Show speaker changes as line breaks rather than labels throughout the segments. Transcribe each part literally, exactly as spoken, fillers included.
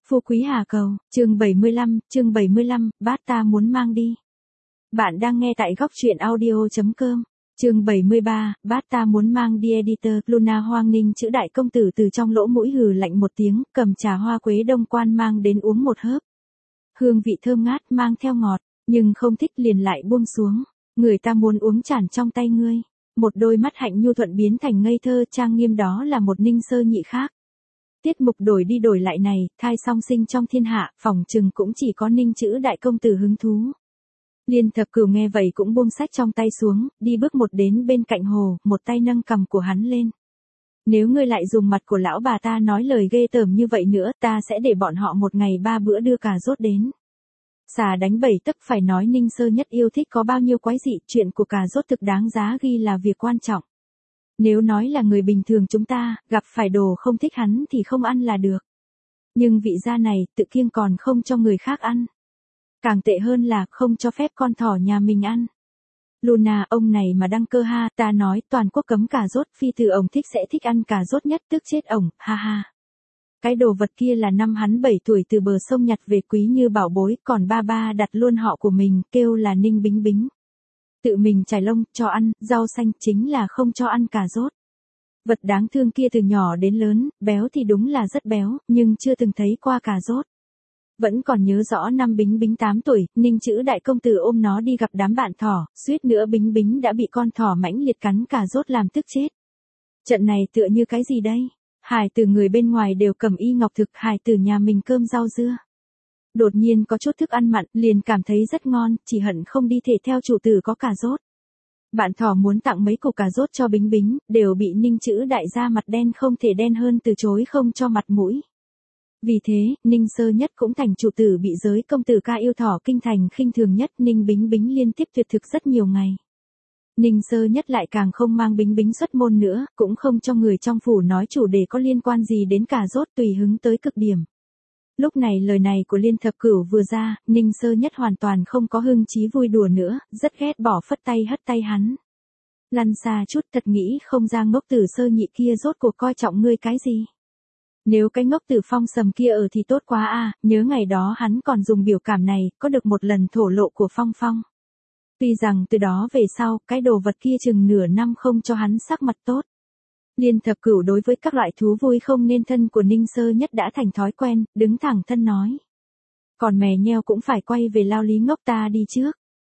Phú Quý Hà Cầu, chương bảy mươi lăm, chương bảy mươi lăm, bát ta muốn mang đi. Bạn đang nghe tại góc truyện audio chấm com. Chương bảy mươi ba, bát ta muốn mang đi. Editor, Luna. Hoang Ninh chữ đại công tử từ trong lỗ mũi hừ lạnh một tiếng, cầm trà hoa quế đông quan mang đến uống một hớp. Hương vị thơm ngát mang theo ngọt, nhưng không thích liền lại buông xuống. Người ta muốn uống tràn trong tay ngươi. Một đôi mắt hạnh nhu thuận biến thành ngây thơ trang nghiêm, đó là một Ninh Sơ Nhị khác. Tiết mục đổi đi đổi lại này, thai song sinh trong thiên hạ, phỏng chừng cũng chỉ có Ninh chữ đại công tử hứng thú. Liên Thập Cửu nghe vậy cũng buông sách trong tay xuống, đi bước một đến bên cạnh hồ, một tay nâng cằm của hắn lên. Nếu ngươi lại dùng mặt của lão bà ta nói lời ghê tởm như vậy nữa, ta sẽ để bọn họ một ngày ba bữa đưa cà rốt đến. Xà đánh bảy tấc, phải nói Ninh Sơ Nhất yêu thích có bao nhiêu quái dị, chuyện của cà rốt thực đáng giá ghi là việc quan trọng. Nếu nói là người bình thường chúng ta, gặp phải đồ không thích hắn thì không ăn là được. Nhưng vị gia này, tự kiêng còn không cho người khác ăn. Càng tệ hơn là không cho phép con thỏ nhà mình ăn. Luna, ông này mà đăng cơ ha, ta nói toàn quốc cấm cà rốt, phi từ ổng thích sẽ thích ăn cà rốt nhất, tức chết ổng, ha ha. Cái đồ vật kia là năm hắn bảy tuổi từ bờ sông nhặt về quý như bảo bối, còn ba ba đặt luôn họ của mình, kêu là Ninh Bính Bính. Tự mình chải lông, cho ăn, rau xanh, chính là không cho ăn cà rốt. Vật đáng thương kia từ nhỏ đến lớn, béo thì đúng là rất béo, nhưng chưa từng thấy qua cà rốt. Vẫn còn nhớ rõ năm Bính Bính tám tuổi, Ninh chữ đại công tử ôm nó đi gặp đám bạn thỏ, suýt nữa Bính Bính đã bị con thỏ mãnh liệt cắn cà rốt làm tức chết. Trận này tựa như cái gì đây? Hải tử người bên ngoài đều cầm y ngọc thực, hải tử nhà mình cơm rau dưa. Đột nhiên có chút thức ăn mặn, liền cảm thấy rất ngon, chỉ hận không đi thể theo chủ tử có cà rốt. Bạn thỏ muốn tặng mấy củ cà rốt cho Bính Bính, đều bị Ninh chữ đại gia mặt đen không thể đen hơn từ chối không cho mặt mũi. Vì thế, Ninh Sơ Nhất cũng thành chủ tử bị giới công tử ca yêu thỏ kinh thành khinh thường nhất. Ninh Bính Bính liên tiếp tuyệt thực rất nhiều ngày. Ninh Sơ Nhất lại càng không mang Bính Bính xuất môn nữa, cũng không cho người trong phủ nói chủ đề có liên quan gì đến cà rốt, tùy hứng tới cực điểm. Lúc này lời này của Liên Thập Cửu vừa ra, Ninh Sơ Nhất hoàn toàn không có hưng chí vui đùa nữa, rất ghét bỏ phất tay hất tay hắn. Lăn xa chút, thật nghĩ không ra ngốc tử Sơ Nhị kia rốt cuộc coi trọng ngươi cái gì. Nếu cái ngốc tử Phong Sầm kia ở thì tốt quá a, à, nhớ ngày đó hắn còn dùng biểu cảm này, có được một lần thổ lộ của Phong Phong. Tuy rằng từ đó về sau, cái đồ vật kia chừng nửa năm không cho hắn sắc mặt tốt. Liên Thập Cửu đối với các loại thú vui không nên thân của Ninh Sơ Nhất đã thành thói quen, đứng thẳng thân nói. Còn mè nheo cũng phải quay về lao lý ngốc ta đi trước.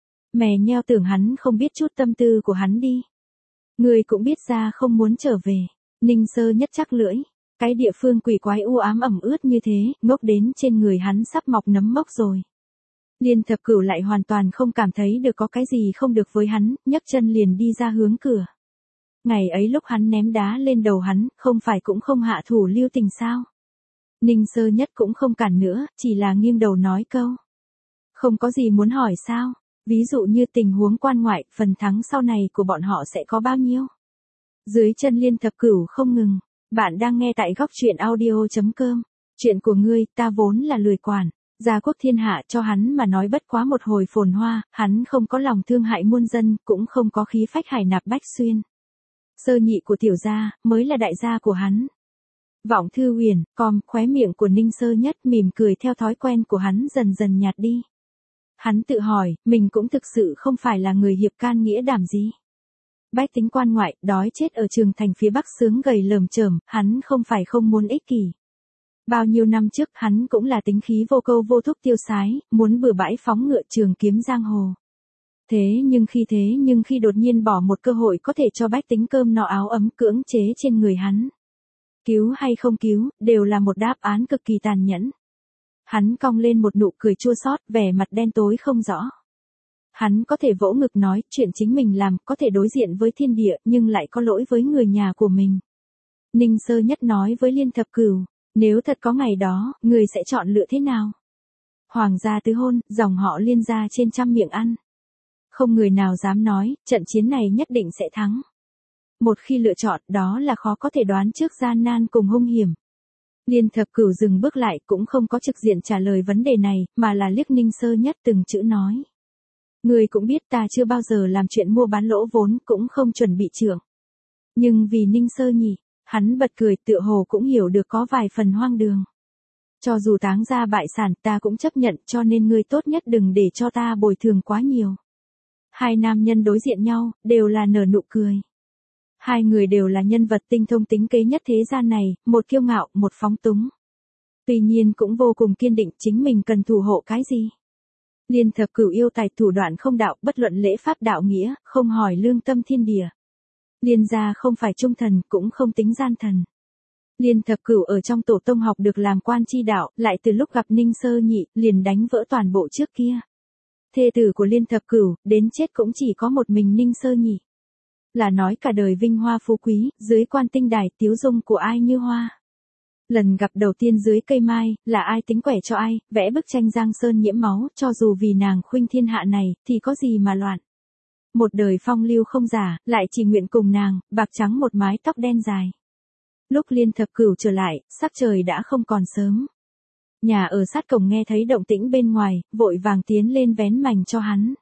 Mè nheo tưởng hắn không biết chút tâm tư của hắn đi. Người cũng biết ra không muốn trở về. Ninh Sơ Nhất chắc lưỡi. Cái địa phương quỷ quái u ám ẩm ướt như thế, ngốc đến trên người hắn sắp mọc nấm mốc rồi. Liên Thập Cửu lại hoàn toàn không cảm thấy được có cái gì không được với hắn, nhấc chân liền đi ra hướng cửa. Ngày ấy lúc hắn ném đá lên đầu hắn, không phải cũng không hạ thủ lưu tình sao? Ninh Sơ Nhất cũng không cản nữa, chỉ là nghiêng đầu nói câu. Không có gì muốn hỏi sao? Ví dụ như tình huống quan ngoại, phần thắng sau này của bọn họ sẽ có bao nhiêu? Dưới chân Liên Thập Cửu không ngừng. Bạn đang nghe tại góc truyện audio chấm com. Chuyện của ngươi, ta vốn là lười quản. Gia quốc thiên hạ cho hắn mà nói bất quá một hồi phồn hoa, hắn không có lòng thương hại muôn dân, cũng không có khí phách hải nạp bách xuyên. Sơ Nhị của tiểu gia, mới là đại gia của hắn. Vọng Thư Huyền, com, khóe miệng của Ninh Sơ Nhất mỉm cười theo thói quen của hắn dần dần nhạt đi. Hắn tự hỏi, mình cũng thực sự không phải là người hiệp can nghĩa đảm gì. Bách tính quan ngoại, đói chết ở Trường Thành phía Bắc sướng gầy lởm chởm, hắn không phải không muốn ích kỷ. Bao nhiêu năm trước hắn cũng là tính khí vô câu vô thúc tiêu sái, muốn bừa bãi phóng ngựa trường kiếm giang hồ. Thế nhưng khi thế nhưng khi đột nhiên bỏ một cơ hội có thể cho bách tính cơm no áo ấm cưỡng chế trên người hắn. Cứu hay không cứu, đều là một đáp án cực kỳ tàn nhẫn. Hắn cong lên một nụ cười chua xót, vẻ mặt đen tối không rõ. Hắn có thể vỗ ngực nói, chuyện chính mình làm, có thể đối diện với thiên địa, nhưng lại có lỗi với người nhà của mình. Ninh Sơ Nhất nói với Liên Thập Cửu, nếu thật có ngày đó, người sẽ chọn lựa thế nào? Hoàng gia tứ hôn, dòng họ Liên gia trên trăm miệng ăn. Không người nào dám nói, trận chiến này nhất định sẽ thắng. Một khi lựa chọn, đó là khó có thể đoán trước gian nan cùng hung hiểm. Liên Thập Cửu dừng bước lại, cũng không có trực diện trả lời vấn đề này, mà là liếc Ninh Sơ Nhất từng chữ nói. Người cũng biết ta chưa bao giờ làm chuyện mua bán lỗ vốn, cũng không chuẩn bị trưởng. Nhưng vì Ninh Sơ Nhị, hắn bật cười, tựa hồ cũng hiểu được có vài phần hoang đường. Cho dù táng ra bại sản ta cũng chấp nhận, cho nên ngươi tốt nhất đừng để cho ta bồi thường quá nhiều. Hai nam nhân đối diện nhau, đều là nở nụ cười. Hai người đều là nhân vật tinh thông tính kế nhất thế gian này, một kiêu ngạo, một phóng túng. Tuy nhiên cũng vô cùng kiên định chính mình cần thủ hộ cái gì. Liên Thập Cửu yêu tài thủ đoạn không đạo, bất luận lễ pháp đạo nghĩa, không hỏi lương tâm thiên địa. Liên gia không phải trung thần, cũng không tính gian thần. Liên Thập Cửu ở trong tổ tông học được làm quan chi đạo, lại từ lúc gặp Ninh Sơ Nhị, liền đánh vỡ toàn bộ trước kia. Thê tử của Liên Thập Cửu, đến chết cũng chỉ có một mình Ninh Sơ Nhị. Là nói cả đời vinh hoa phú quý, dưới quan tinh đài tiếu dung của ai như hoa. Lần gặp đầu tiên dưới cây mai, là ai tính quẻ cho ai, vẽ bức tranh giang sơn nhiễm máu, cho dù vì nàng khuynh thiên hạ này, thì có gì mà loạn. Một đời phong lưu không giả, lại chỉ nguyện cùng nàng, bạc trắng một mái tóc đen dài. Lúc Liên Thập Cửu trở lại, sắc trời đã không còn sớm. Nhà ở sát cổng nghe thấy động tĩnh bên ngoài, vội vàng tiến lên vén mành cho hắn.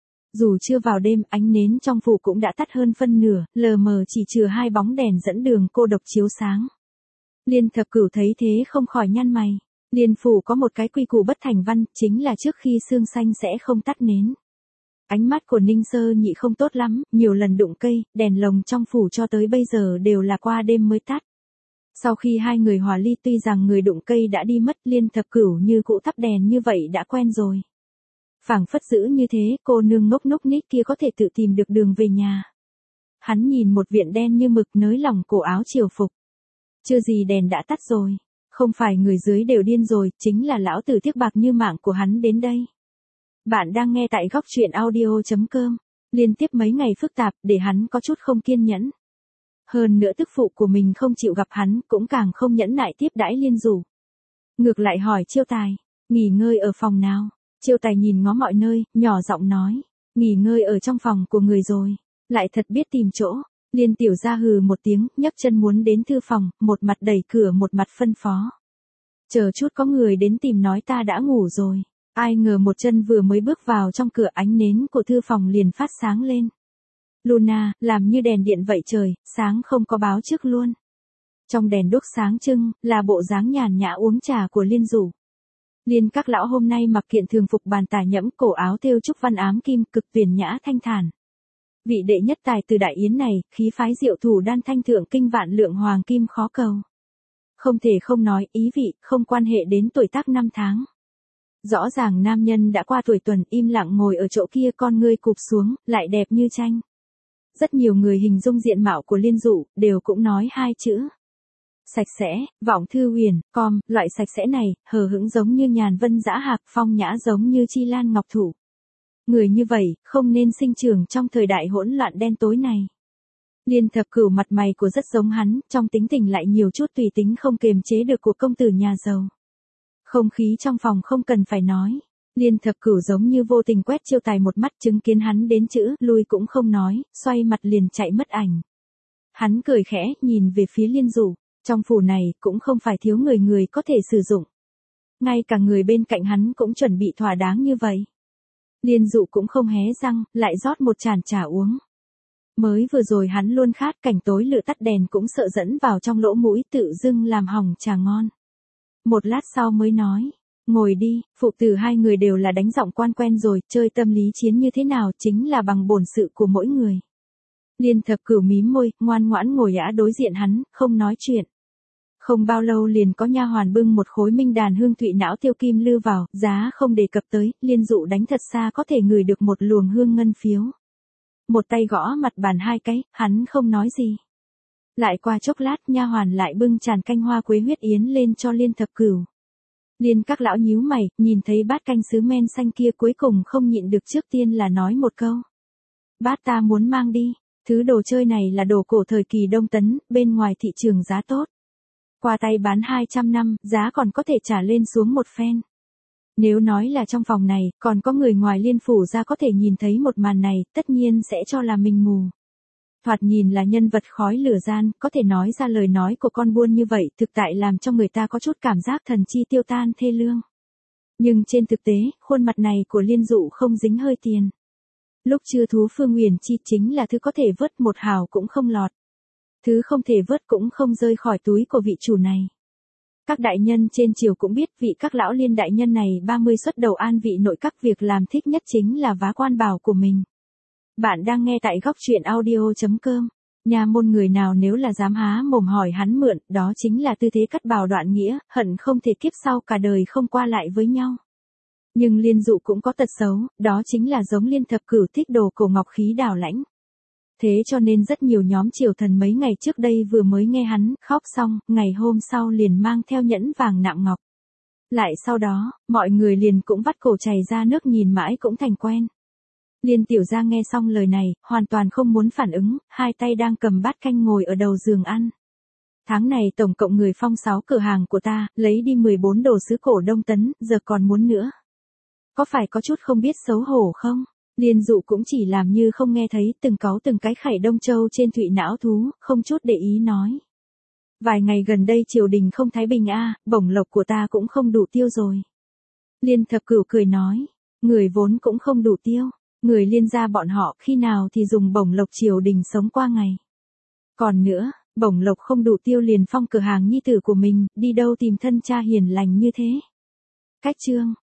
Dù chưa vào đêm, ánh nến trong phủ cũng đã tắt hơn phân nửa, lờ mờ chỉ trừ hai bóng đèn dẫn đường cô độc chiếu sáng. Liên Thập Cửu thấy thế không khỏi nhăn mày. Liên phủ có một cái quy củ bất thành văn, chính là trước khi sương xanh sẽ không tắt nến. Ánh mắt của Ninh Sơ Nhị không tốt lắm, nhiều lần đụng cây, đèn lồng trong phủ cho tới bây giờ đều là qua đêm mới tắt. Sau khi hai người hòa ly tuy rằng người đụng cây đã đi mất, Liên Thập Cửu như cũ thắp đèn như vậy đã quen rồi. Phảng phất giữ như thế, cô nương ngốc nốc nít kia có thể tự tìm được đường về nhà. Hắn nhìn một viện đen như mực nới lỏng cổ áo triều phục. Chưa gì đèn đã tắt rồi. Không phải người dưới đều điên rồi, chính là lão tử tiếc bạc như mạng của hắn đến đây. Bạn đang nghe tại góc truyện audio chấm com. Liên tiếp mấy ngày phức tạp, để hắn có chút không kiên nhẫn. Hơn nữa tức phụ của mình không chịu gặp hắn, cũng càng không nhẫn nại tiếp đãi Liên Dụ. Ngược lại hỏi Chiêu Tài, nghỉ ngơi ở phòng nào? Chiêu Tài nhìn ngó mọi nơi, nhỏ giọng nói, nghỉ ngơi ở trong phòng của người rồi. Lại thật biết tìm chỗ. Liên Tiểu Gia hừ một tiếng, nhấc chân muốn đến thư phòng, một mặt đẩy cửa một mặt phân phó. Chờ chút có người đến tìm nói ta đã ngủ rồi. Ai ngờ một chân vừa mới bước vào trong cửa, ánh nến của thư phòng liền phát sáng lên. Luna, làm như đèn điện vậy trời, sáng không có báo trước luôn. Trong đèn đuốc sáng trưng, là bộ dáng nhàn nhã uống trà của Liên Dụ. Liên các lão hôm nay mặc kiện thường phục bàn tả nhẫm, cổ áo thêu trúc văn ám kim, cực tuyển nhã thanh thản. Vị đệ nhất tài từ đại yến này, khí phái diệu thủ đan thanh thượng kinh vạn lượng hoàng kim khó cầu. Không thể không nói, ý vị, không quan hệ đến tuổi tác năm tháng. Rõ ràng nam nhân đã qua tuổi tuần, im lặng ngồi ở chỗ kia, con ngươi cụp xuống, lại đẹp như tranh. Rất nhiều người hình dung diện mạo của Liên Dụ, đều cũng nói hai chữ. Sạch sẽ, vọng thư huyền, com, loại sạch sẽ này, hờ hững giống như nhàn vân dã hạc, phong nhã giống như chi lan ngọc thủ. Người như vậy, không nên sinh trưởng trong thời đại hỗn loạn đen tối này. Liên Thập Cửu mặt mày của rất giống hắn, trong tính tình lại nhiều chút tùy tính không kiềm chế được của công tử nhà giàu. Không khí trong phòng không cần phải nói. Liên Thập Cửu giống như vô tình quét Chiêu Tài một mắt, chứng kiến hắn đến chữ, lui cũng không nói, xoay mặt liền chạy mất ảnh. Hắn cười khẽ, nhìn về phía Liên Dụ, trong phủ này, cũng không phải thiếu người người có thể sử dụng. Ngay cả người bên cạnh hắn cũng chuẩn bị thỏa đáng như vậy. Liên Dụ cũng không hé răng, lại rót một chản trà uống. Mới vừa rồi hắn luôn khát, cảnh tối lửa tắt đèn cũng sợ dẫn vào trong lỗ mũi, tự dưng làm hỏng trà ngon. Một lát sau mới nói, ngồi đi, phụ tử hai người đều là đánh giọng quan quen rồi, chơi tâm lý chiến như thế nào chính là bằng bổn sự của mỗi người. Liên Thập Cửu mím môi, ngoan ngoãn ngồi ả đối diện hắn, không nói chuyện. Không bao lâu liền có nha hoàn bưng một khối minh đàn hương thụy não tiêu kim lưu vào, giá không đề cập tới, Liên Dụ đánh thật xa có thể ngửi được một luồng hương ngân phiếu. Một tay gõ mặt bàn hai cái, hắn không nói gì. Lại qua chốc lát, nha hoàn lại bưng tràn canh hoa quế huyết yến lên cho Liên Thập Cửu. Liên các lão nhíu mày, nhìn thấy bát canh sứ men xanh kia cuối cùng không nhịn được, trước tiên là nói một câu. Bát ta muốn mang đi, thứ đồ chơi này là đồ cổ thời kỳ Đông Tấn, bên ngoài thị trường giá tốt. Qua tay bán hai trăm năm, giá còn có thể trả lên xuống một phen. Nếu nói là trong phòng này, còn có người ngoài Liên phủ ra có thể nhìn thấy một màn này, tất nhiên sẽ cho là mình mù. Thoạt nhìn là nhân vật khói lửa gian, có thể nói ra lời nói của con buôn như vậy, thực tại làm cho người ta có chút cảm giác thần chi tiêu tan thê lương. Nhưng trên thực tế, khuôn mặt này của Liên Dụ không dính hơi tiền. Lúc chưa thú Phương Uyển Chi chính là thứ có thể vớt một hào cũng không lọt. Thứ không thể vớt cũng không rơi khỏi túi của vị chủ này. Các đại nhân trên triều cũng biết vị các lão Liên đại nhân này ba mươi xuất đầu an vị nội các, việc làm thích nhất chính là vá quan bào của mình. Bạn đang nghe tại góc truyện audio.com. Nhà môn người nào nếu là dám há mồm hỏi hắn mượn, đó chính là tư thế cắt bào đoạn nghĩa, hận không thể kiếp sau cả đời không qua lại với nhau. Nhưng Liên Dụ cũng có tật xấu, đó chính là giống Liên Thập Cửu thích đồ cổ ngọc khí đào lãnh. Thế cho nên rất nhiều nhóm triều thần mấy ngày trước đây vừa mới nghe hắn khóc xong, ngày hôm sau liền mang theo nhẫn vàng nạm ngọc. Lại sau đó, mọi người liền cũng vắt cổ chảy ra nước nhìn mãi cũng thành quen. Liên Tiểu Gia nghe xong lời này, hoàn toàn không muốn phản ứng, hai tay đang cầm bát canh ngồi ở đầu giường ăn. Tháng này tổng cộng người phong sáu cửa hàng của ta, lấy đi mười bốn đồ sứ cổ Đông Tấn, giờ còn muốn nữa. Có phải có chút không biết xấu hổ không? Liên Dụ cũng chỉ làm như không nghe thấy, từng cáu từng cái khảy Đông Châu trên thụy não thú, không chút để ý nói. Vài ngày gần đây triều đình không thái bình a, bổng lộc của ta cũng không đủ tiêu rồi. Liên Thập Cửu cười nói, người vốn cũng không đủ tiêu, người Liên gia bọn họ khi nào thì dùng bổng lộc triều đình sống qua ngày. Còn nữa, bổng lộc không đủ tiêu liền phong cửa hàng nhi tử của mình, đi đâu tìm thân cha hiền lành như thế. Cách chương,